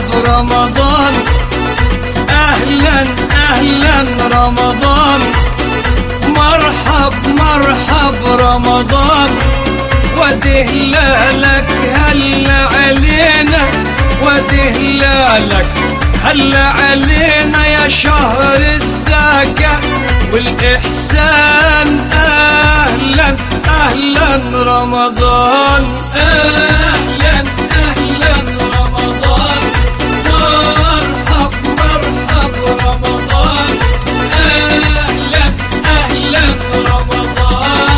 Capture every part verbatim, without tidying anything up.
برمضان، أهلا أهلا رمضان، مرحب مرحب رمضان، وتهلالك هلا علينا، وتهلالك هلا علينا يا شهر الزكاة والإحسان. أهلا أهلا رمضان، أهلا أهلا رمضان، مرحب مرحب رمضان، أهلا أهلا رمضان.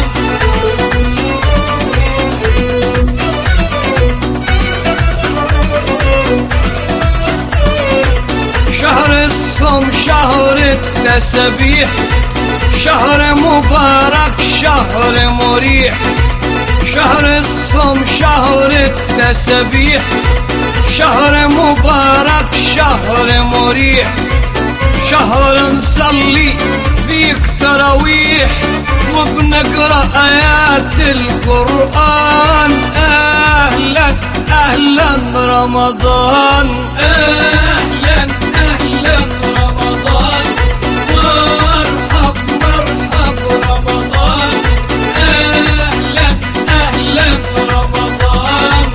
شهر الصوم شهر التسبيح، شهر مبارك شهر مريح، شهر الصوم شهر التسبيح، شهر مبارك شهر مريح، شهر نصلي فيك تراويح وبنقرأ آيات القرآن. أهلا أهلا رمضان، أهلا أهلا رمضان، مرحب مرحب رمضان، أهلا أهلا رمضان.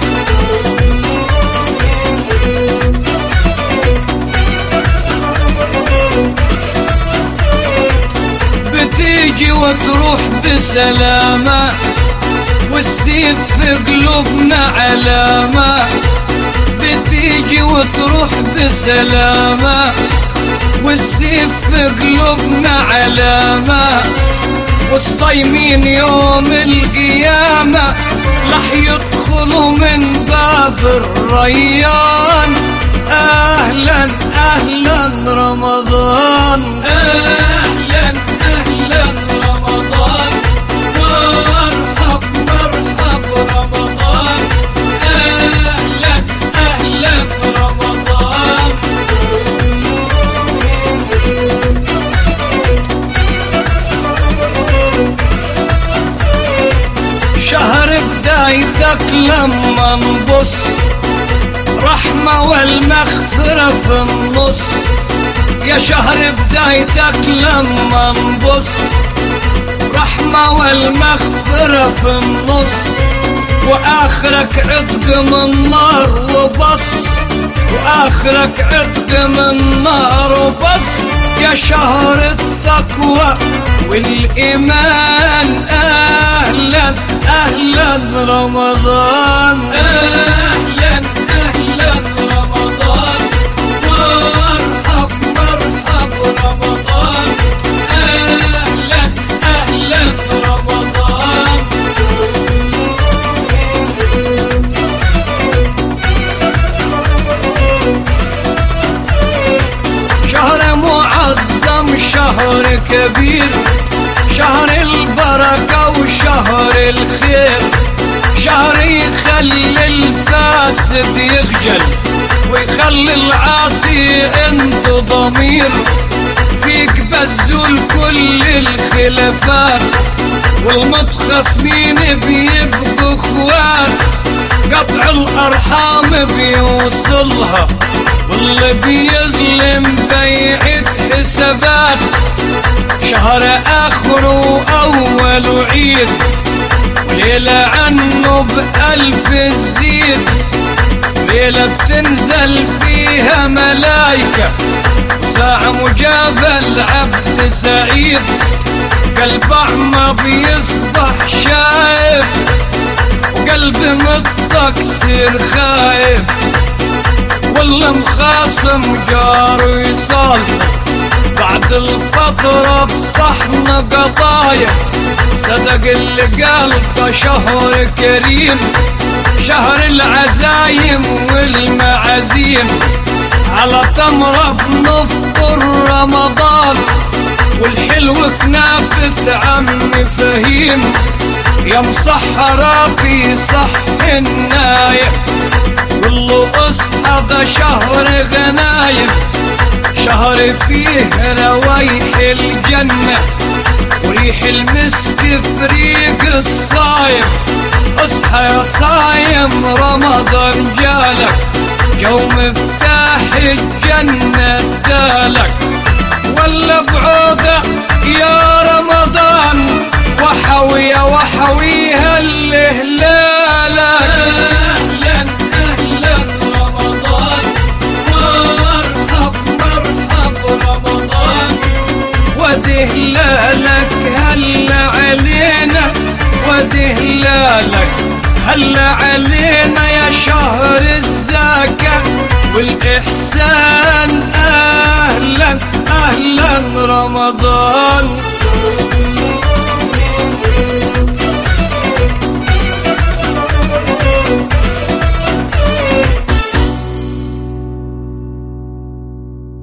بتيجي وتروح بسلامة، والسيف في قلوبنا علامة، بتيجي وتروح بسلامة، والسيف في قلوبنا علامة، والصايمين يوم القيامة رح يدخلوا من باب الريان. أهلا أهلا رمضان، أهلا أهلا رمضان، مرحب مرحب رمضان، أهلا أهلا رمضان. شهر بدايتك لما نبص، رحمة والمغفرة في النص، يا شهر بدايتك لما نبص، رحمة والمغفرة في النص، وآخرك عتق من نار وبص، وآخرك عتق من نار وبص، يا شهر التقوى والإيمان. أهلا أهلا رمضان، أهلا أهلا رمضان، مرحب مرحب رمضان، أهلا أهلا رمضان. شهر معظم شهر كبير، شهر البركة وشهر الخير، شهر يخلي الفاسد يخجل ويخلي العاصي عنده ضمير، فيك بزول كل الخلافات والمتخاصمين بيبقوا اخوات، قطع الارحام بيوصلها واللي بيظلم بيعت حسابات. شهر آخره أول عيد، وليلة عنه بألف الزيد، ليلة بتنزل فيها ملايكة، وساعة مجابة العبد سعيد، قلب أعمى بيصبح شايف، وقلب متكسر خايف، والله مخاصم جاره يصالح بعد الفترة بصحن قطايف. صدق اللي قال شهر كريم، شهر العزايم والمعازيم، على تمرة بنفطر رمضان، والحلو كنافة عم فهيم، يا مسحراتي صح النايم، والله اصحى ذا شهر غنايم، شهر فيه روايح الجنة وريح المسك في ريق الصايم. اصحى يا صايم رمضان جالك جو مفتاح الجنة دالك ولا بعوده يا رمضان وحوية وحويها الهلالك. أهلا أهلا رمضان مرحب مرحب رمضان وده هلالك هلا علينا وده هلالك هلا علينا يا شهر الزكاة والإحسان. أهلا أهلا رمضان